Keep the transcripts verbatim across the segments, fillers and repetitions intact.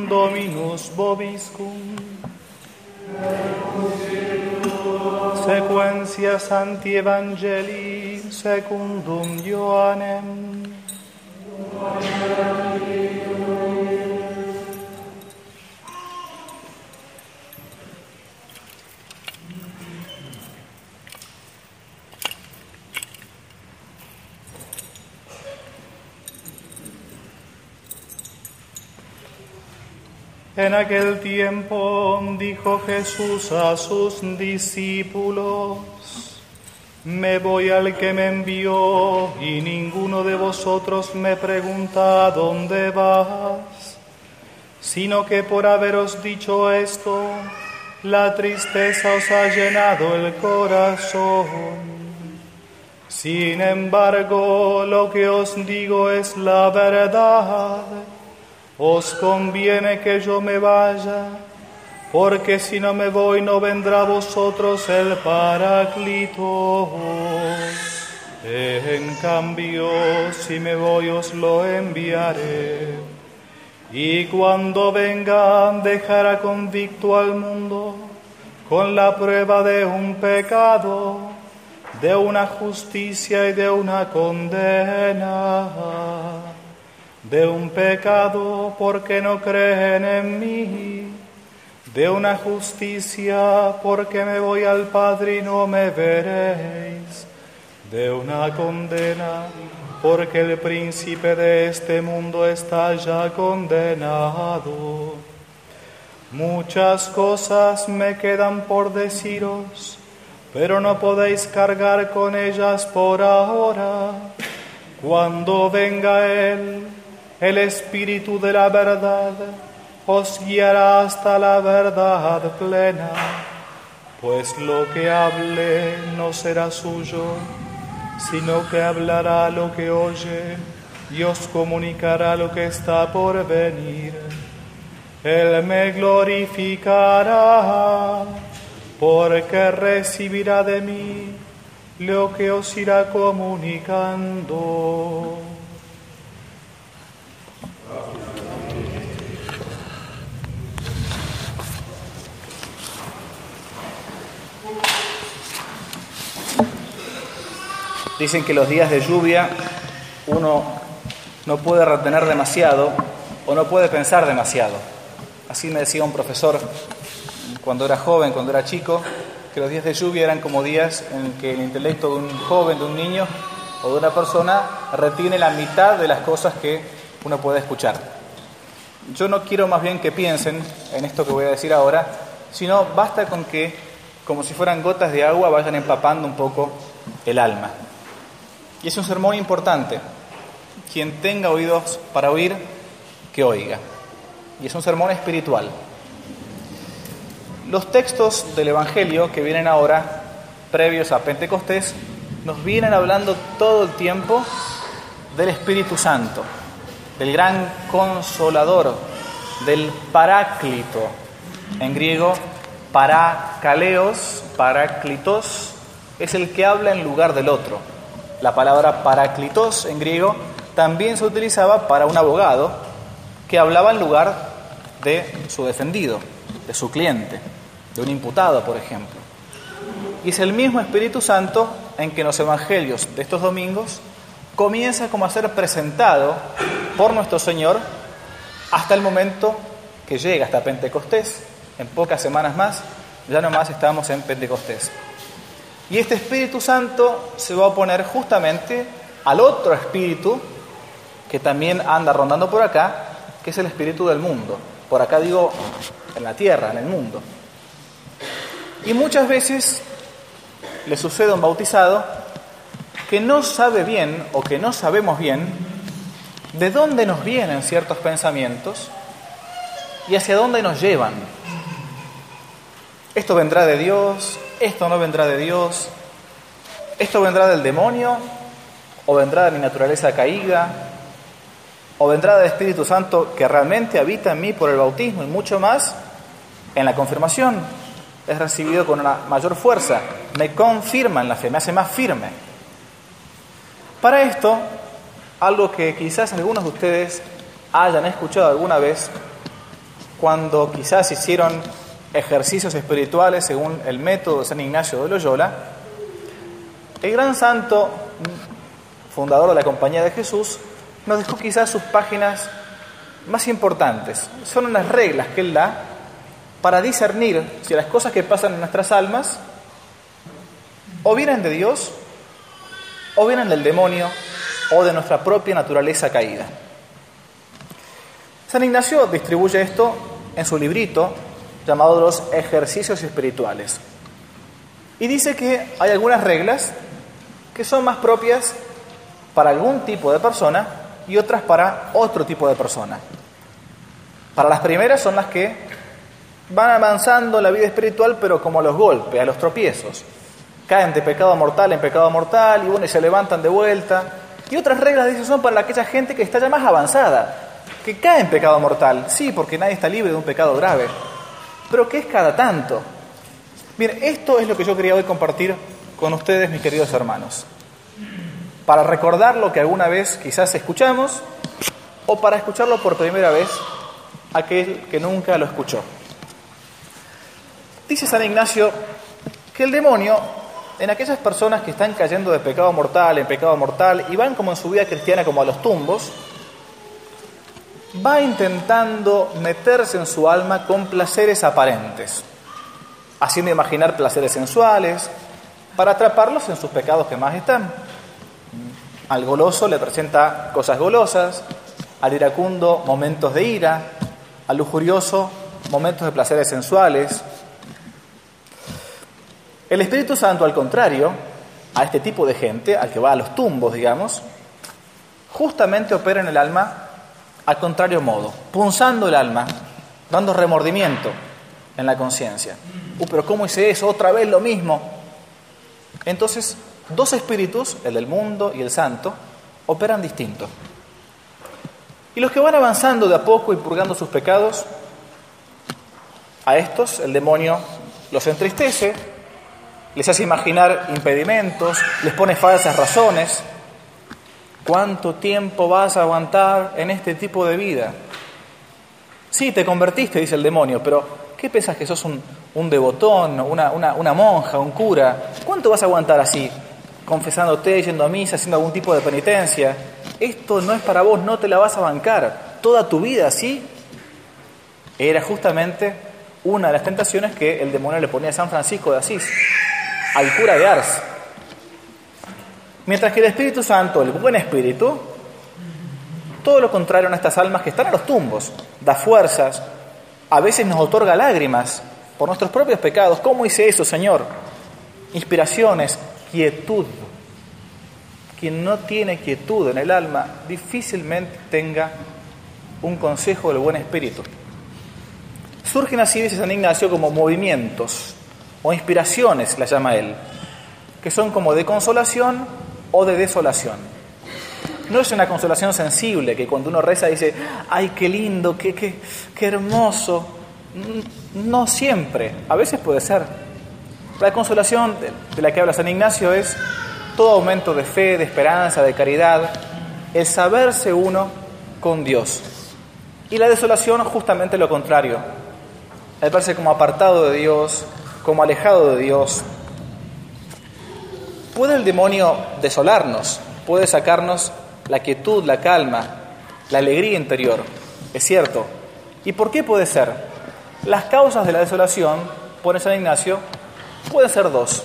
Dominus vobiscum. Sequentia Sancti Evangelii secundum Ioannem. En aquel tiempo dijo Jesús a sus discípulos: Me voy al que me envió, y ninguno de vosotros me pregunta: ¿dónde vas? Sino que por haberos dicho esto, la tristeza os ha llenado el corazón. Sin embargo, lo que os digo es la verdad. Os conviene que yo me vaya, porque si no me voy no vendrá a vosotros el Paráclito. En cambio, si me voy os lo enviaré. Y cuando venga, dejará convicto al mundo con la prueba de un pecado, de una justicia y de una condena. De un pecado porque no creen en mí, de una justicia porque me voy al Padre y no me veréis, de una condena porque el príncipe de este mundo está ya condenado. Muchas cosas me quedan por deciros, pero no podéis cargar con ellas por ahora. Cuando venga Él, el Espíritu de la verdad, os guiará hasta la verdad plena, pues lo que hable no será suyo, sino que hablará lo que oye y os comunicará lo que está por venir. Él me glorificará, porque recibirá de mí lo que os irá comunicando. Dicen que los días de lluvia uno no puede retener demasiado o no puede pensar demasiado. Así me decía un profesor cuando era joven, cuando era chico, que los días de lluvia eran como días en que el intelecto de un joven, de un niño o de una persona retiene la mitad de las cosas que uno puede escuchar. Yo no quiero más bien que piensen en esto que voy a decir ahora, sino basta con que, como si fueran gotas de agua, vayan empapando un poco el alma. Y es un sermón importante. Quien tenga oídos para oír, que oiga. Y es un sermón espiritual. Los textos del Evangelio que vienen ahora, previos a Pentecostés, nos vienen hablando todo el tiempo del Espíritu Santo, del gran consolador, del Paráclito. En griego, parakaleos, paráclitos, es el que habla en lugar del otro. La palabra paráclitos en griego también se utilizaba para un abogado que hablaba en lugar de su defendido, de su cliente, de un imputado, por ejemplo. Y es el mismo Espíritu Santo en que en los evangelios de estos domingos comienza como a ser presentado por nuestro Señor hasta el momento que llega, hasta Pentecostés. En pocas semanas más, ya nomás estamos en Pentecostés. Y este Espíritu Santo se va a oponer justamente al otro espíritu que también anda rondando por acá, que es el espíritu del mundo. Por acá digo, en la tierra, en el mundo. Y muchas veces le sucede a un bautizado que no sabe bien, o que no sabemos bien, de dónde nos vienen ciertos pensamientos y hacia dónde nos llevan. Esto vendrá de Dios, esto no vendrá de Dios, esto vendrá del demonio, o vendrá de mi naturaleza caída, o vendrá del Espíritu Santo que realmente habita en mí por el bautismo, y mucho más en la confirmación. Es recibido con una mayor fuerza, me confirma en la fe, me hace más firme. Para esto, algo que quizás algunos de ustedes hayan escuchado alguna vez, cuando quizás hicieron ejercicios espirituales según el método de San Ignacio de Loyola, el gran santo, fundador de la Compañía de Jesús, nos dejó quizás sus páginas más importantes. Son unas reglas que él da para discernir si las cosas que pasan en nuestras almas o vienen de Dios o vienen del demonio o de nuestra propia naturaleza caída. San Ignacio distribuye esto en su librito llamado Los Ejercicios Espirituales. Y dice que hay algunas reglas que son más propias para algún tipo de persona y otras para otro tipo de persona. Para las primeras son las que van avanzando en la vida espiritual, pero como a los golpes, a los tropiezos. Caen de pecado mortal en pecado mortal y bueno, y se levantan de vuelta. Y otras reglas, dice, son para aquella gente que está ya más avanzada, que cae en pecado mortal. Sí, porque nadie está libre de un pecado grave, pero que es cada tanto. Bien, esto es lo que yo quería hoy compartir con ustedes, mis queridos hermanos, para recordar lo que alguna vez quizás escuchamos o para escucharlo por primera vez aquel que nunca lo escuchó. Dice San Ignacio que el demonio, en aquellas personas que están cayendo de pecado mortal en pecado mortal y van como en su vida cristiana como a los tumbos, va intentando meterse en su alma con placeres aparentes, haciendo imaginar placeres sensuales para atraparlos en sus pecados que más están. Al goloso le presenta cosas golosas, al iracundo momentos de ira, al lujurioso momentos de placeres sensuales. El Espíritu Santo, al contrario, a este tipo de gente, al que va a los tumbos, digamos, justamente opera en el alma al contrario modo, punzando el alma, dando remordimiento en la conciencia. Uh, pero ¿cómo hice eso? Otra vez lo mismo. Entonces, dos espíritus, el del mundo y el santo, operan distintos. Y los que van avanzando de a poco y purgando sus pecados, a estos el demonio los entristece, les hace imaginar impedimentos, les pone falsas razones. ¿Cuánto tiempo vas a aguantar en este tipo de vida? Sí, te convertiste, dice el demonio, pero ¿qué pensás que sos un, un devotón, una, una, una monja, un cura? ¿Cuánto vas a aguantar así? Confesándote, yendo a misa, haciendo algún tipo de penitencia. Esto no es para vos, no te la vas a bancar. Toda tu vida así. Era justamente una de las tentaciones que el demonio le ponía a San Francisco de Asís, al cura de Ars. Mientras que el Espíritu Santo, el buen espíritu, todo lo contrario a estas almas que están a los tumbos, da fuerzas, a veces nos otorga lágrimas por nuestros propios pecados. ¿Cómo hice eso, Señor? Inspiraciones, quietud. Quien no tiene quietud en el alma difícilmente tenga un consejo del buen espíritu. Surgen así, dice San Ignacio, como movimientos o inspiraciones, la llama él, que son como de consolación o de desolación. No es una consolación sensible, que cuando uno reza dice, ¡ay, qué lindo, qué, qué, qué hermoso! No siempre, a veces puede ser. La consolación de la que habla San Ignacio es todo aumento de fe, de esperanza, de caridad, el saberse uno con Dios. Y la desolación, justamente lo contrario, el verse como apartado de Dios, como alejado de Dios. ¿Puede el demonio desolarnos? ¿Puede sacarnos la quietud, la calma, la alegría interior? Es cierto. ¿Y por qué puede ser? Las causas de la desolación, pone San Ignacio, pueden ser dos.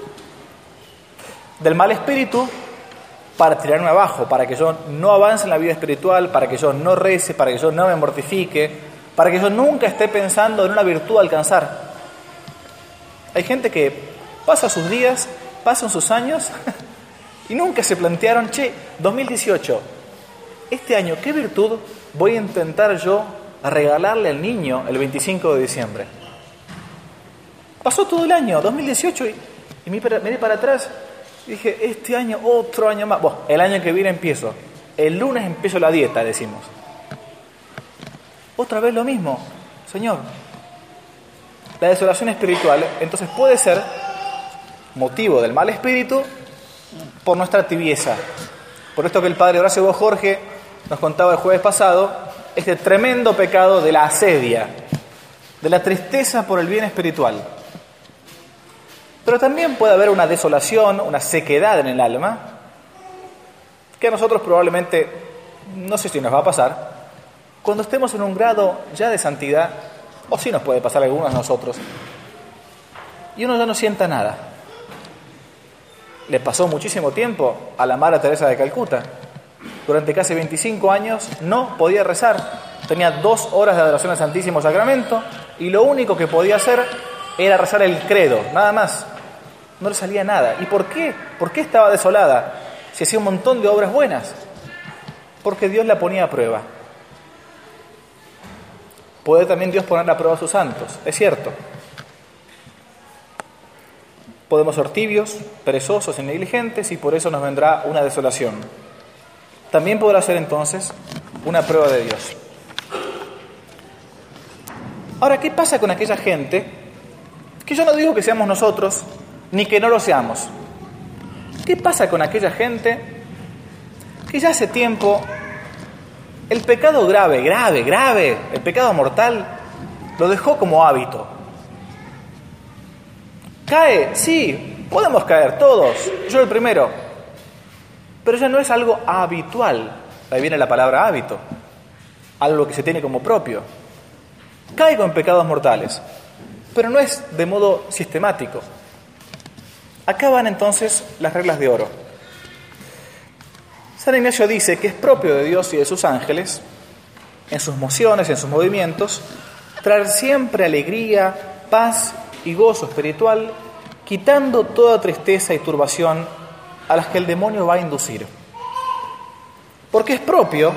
Del mal espíritu, para tirarme abajo, para que yo no avance en la vida espiritual, para que yo no rece, para que yo no me mortifique, para que yo nunca esté pensando en una virtud a alcanzar. Hay gente que pasa sus días, pasan sus años y nunca se plantearon, che, dos mil dieciocho, este año, ¿qué virtud voy a intentar yo regalarle al niño el veinticinco de diciembre? Pasó todo el año, dos mil dieciocho, y, y miré para atrás y dije, este año, otro año más. Bueno, el año que viene empiezo. El lunes empiezo la dieta, decimos. Otra vez lo mismo, Señor. La desolación espiritual, entonces, puede ser motivo del mal espíritu por nuestra tibieza. Por esto que el padre Horacio Jorge nos contaba el jueves pasado, este tremendo pecado de la asedia. de la tristeza por el bien espiritual. Pero también puede haber una desolación, una sequedad en el alma, que a nosotros probablemente, no sé si nos va a pasar, cuando estemos en un grado ya de santidad, o sí nos puede pasar a algunos de nosotros, y uno ya no sienta nada. Le pasó muchísimo tiempo a la Madre Teresa de Calcuta. Durante casi veinticinco años no podía rezar. Tenía dos horas de adoración al Santísimo Sacramento y lo único que podía hacer era rezar el credo, nada más. No le salía nada. ¿Y por qué? ¿Por qué estaba desolada? Si hacía un montón de obras buenas. Porque Dios la ponía a prueba. Puede también Dios poner a prueba a sus santos, es cierto. Podemos ser tibios, perezosos y negligentes y por eso nos vendrá una desolación. También podrá ser entonces una prueba de Dios. Ahora, ¿qué pasa con aquella gente? Que yo no digo que seamos nosotros, ni que no lo seamos. ¿Qué pasa con aquella gente que ya hace tiempo el pecado grave, grave, grave, el pecado mortal, lo dejó como hábito? ¿Cae? Sí, podemos caer todos, yo el primero. Pero ya no es algo habitual. Ahí viene la palabra hábito. Algo que se tiene como propio. Caigo en pecados mortales, pero no es de modo sistemático. Acá van entonces las reglas de oro. San Ignacio dice que es propio de Dios y de sus ángeles, en sus mociones, en sus movimientos, traer siempre alegría, paz y gozo espiritual, quitando toda tristeza y turbación a las que el demonio va a inducir. Porque es propio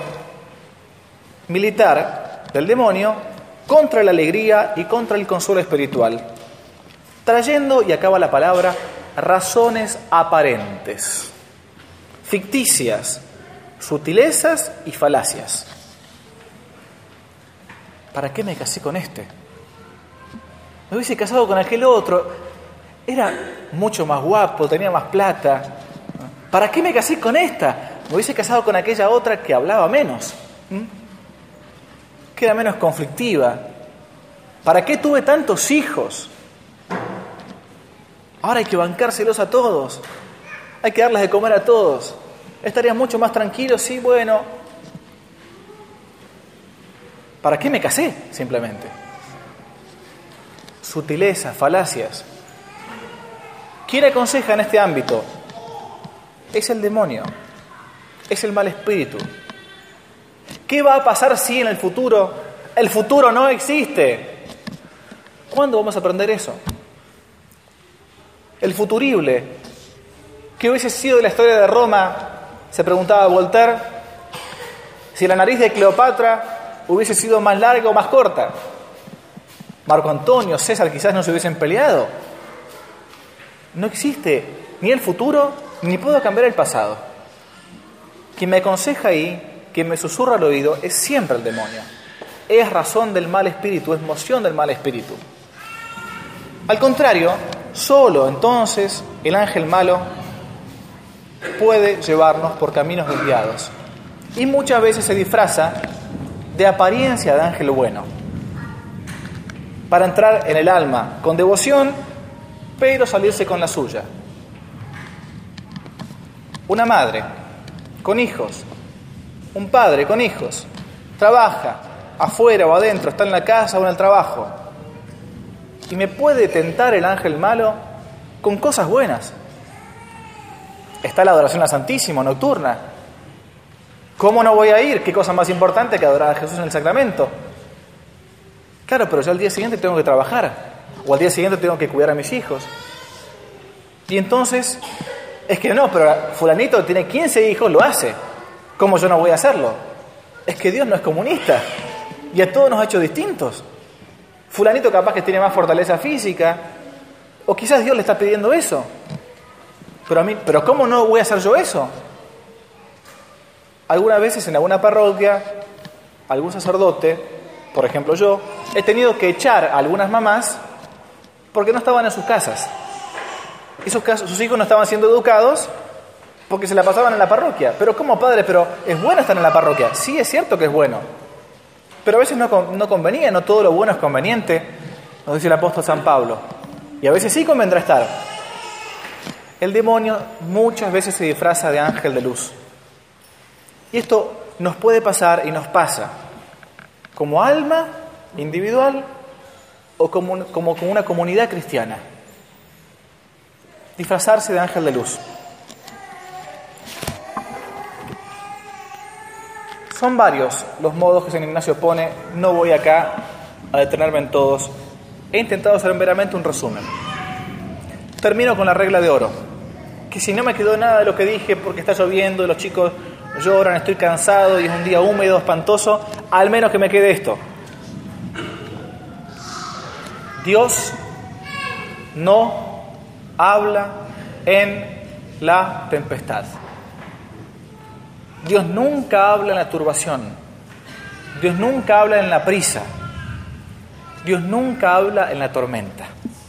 militar del demonio contra la alegría y contra el consuelo espiritual, trayendo, y acaba la palabra, razones aparentes, ficticias, sutilezas y falacias. ¿Para qué me casé con este? Me hubiese casado con aquel otro, era mucho más guapo, tenía más plata. ¿Para qué me casé con esta? Me hubiese casado con aquella otra que hablaba menos, ¿Mm? que era menos conflictiva. ¿Para qué tuve tantos hijos? Ahora hay que bancárselos a todos, hay que darles de comer a todos. Estaría mucho más tranquilo, sí, bueno. ¿Para qué me casé? Simplemente. Sutilezas, falacias. ¿Quién aconseja en este ámbito? Es el demonio, es el mal espíritu. ¿Qué va a pasar si en el futuro? El futuro no existe. ¿Cuándo vamos a aprender eso? El futurible. ¿Qué hubiese sido de la historia de Roma? Se preguntaba Voltaire, si la nariz de Cleopatra hubiese sido más larga o más corta. Marco Antonio, César quizás no se hubiesen peleado. No existe ni el futuro, ni puedo cambiar el pasado. Quien me aconseja ahí, quien me susurra al oído, es siempre el demonio. Es razón del mal espíritu, es moción del mal espíritu. Al contrario, solo entonces el ángel malo puede llevarnos por caminos desviados. Y muchas veces se disfraza de apariencia de ángel bueno, para entrar en el alma con devoción, pero salirse con la suya. Una madre con hijos, un padre con hijos, trabaja afuera o adentro, está en la casa o en el trabajo, y me puede tentar el ángel malo con cosas buenas. Está la adoración al Santísimo nocturna. ¿Cómo no voy a ir? ¿Qué cosa más importante que adorar a Jesús en el sacramento? Claro, pero yo al día siguiente tengo que trabajar, o al día siguiente tengo que cuidar a mis hijos. Y entonces, es que no, pero fulanito tiene quince hijos, lo hace. ¿Cómo yo no voy a hacerlo? Es que Dios no es comunista, y a todos nos ha hecho distintos. Fulanito capaz que tiene más fortaleza física, o quizás Dios le está pidiendo eso. Pero a mí, pero ¿cómo no voy a hacer yo eso? Algunas veces en alguna parroquia, algún sacerdote, por ejemplo yo, he tenido que echar a algunas mamás porque no estaban en sus casas. Y sus, sus hijos no estaban siendo educados porque se la pasaban en la parroquia. Pero ¿cómo, padre? Pero es bueno estar en la parroquia. Sí, es cierto que es bueno. Pero a veces no, no convenía, no todo lo bueno es conveniente, nos dice el apóstol San Pablo. Y a veces sí convendrá estar. El demonio muchas veces se disfraza de ángel de luz. Y esto nos puede pasar y nos pasa como alma individual o como, como, como una comunidad cristiana. Disfrazarse de ángel de luz. Son varios los modos que San Ignacio pone, no voy acá a detenerme en todos. He intentado hacer meramente un resumen. Termino con la regla de oro, que si no me quedó nada de lo que dije porque está lloviendo, los chicos lloran, estoy cansado y es un día húmedo, espantoso, al menos que me quede esto. Dios no habla en la tempestad. Dios nunca habla en la turbación. Dios nunca habla en la prisa. Dios nunca habla en la tormenta.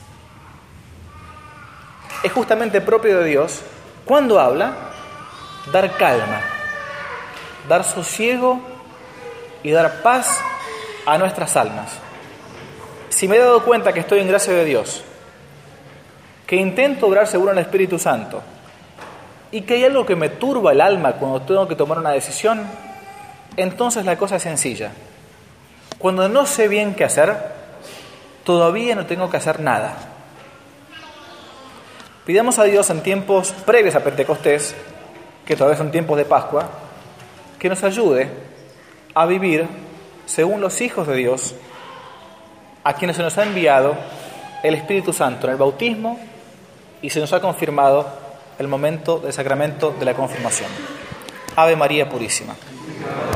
Es justamente propio de Dios, cuando habla, dar calma, dar sosiego y dar paz a nuestras almas. Si me he dado cuenta que estoy en gracia de Dios, que intento obrar según el Espíritu Santo, y que hay algo que me turba el alma cuando tengo que tomar una decisión, entonces la cosa es sencilla. Cuando no sé bien qué hacer, todavía no tengo que hacer nada. Pidamos a Dios en tiempos previos a Pentecostés, que todavía son tiempos de Pascua, que nos ayude a vivir según los hijos de Dios, a quienes se nos ha enviado el Espíritu Santo en el bautismo y se nos ha confirmado el momento del sacramento de la confirmación. Ave María Purísima.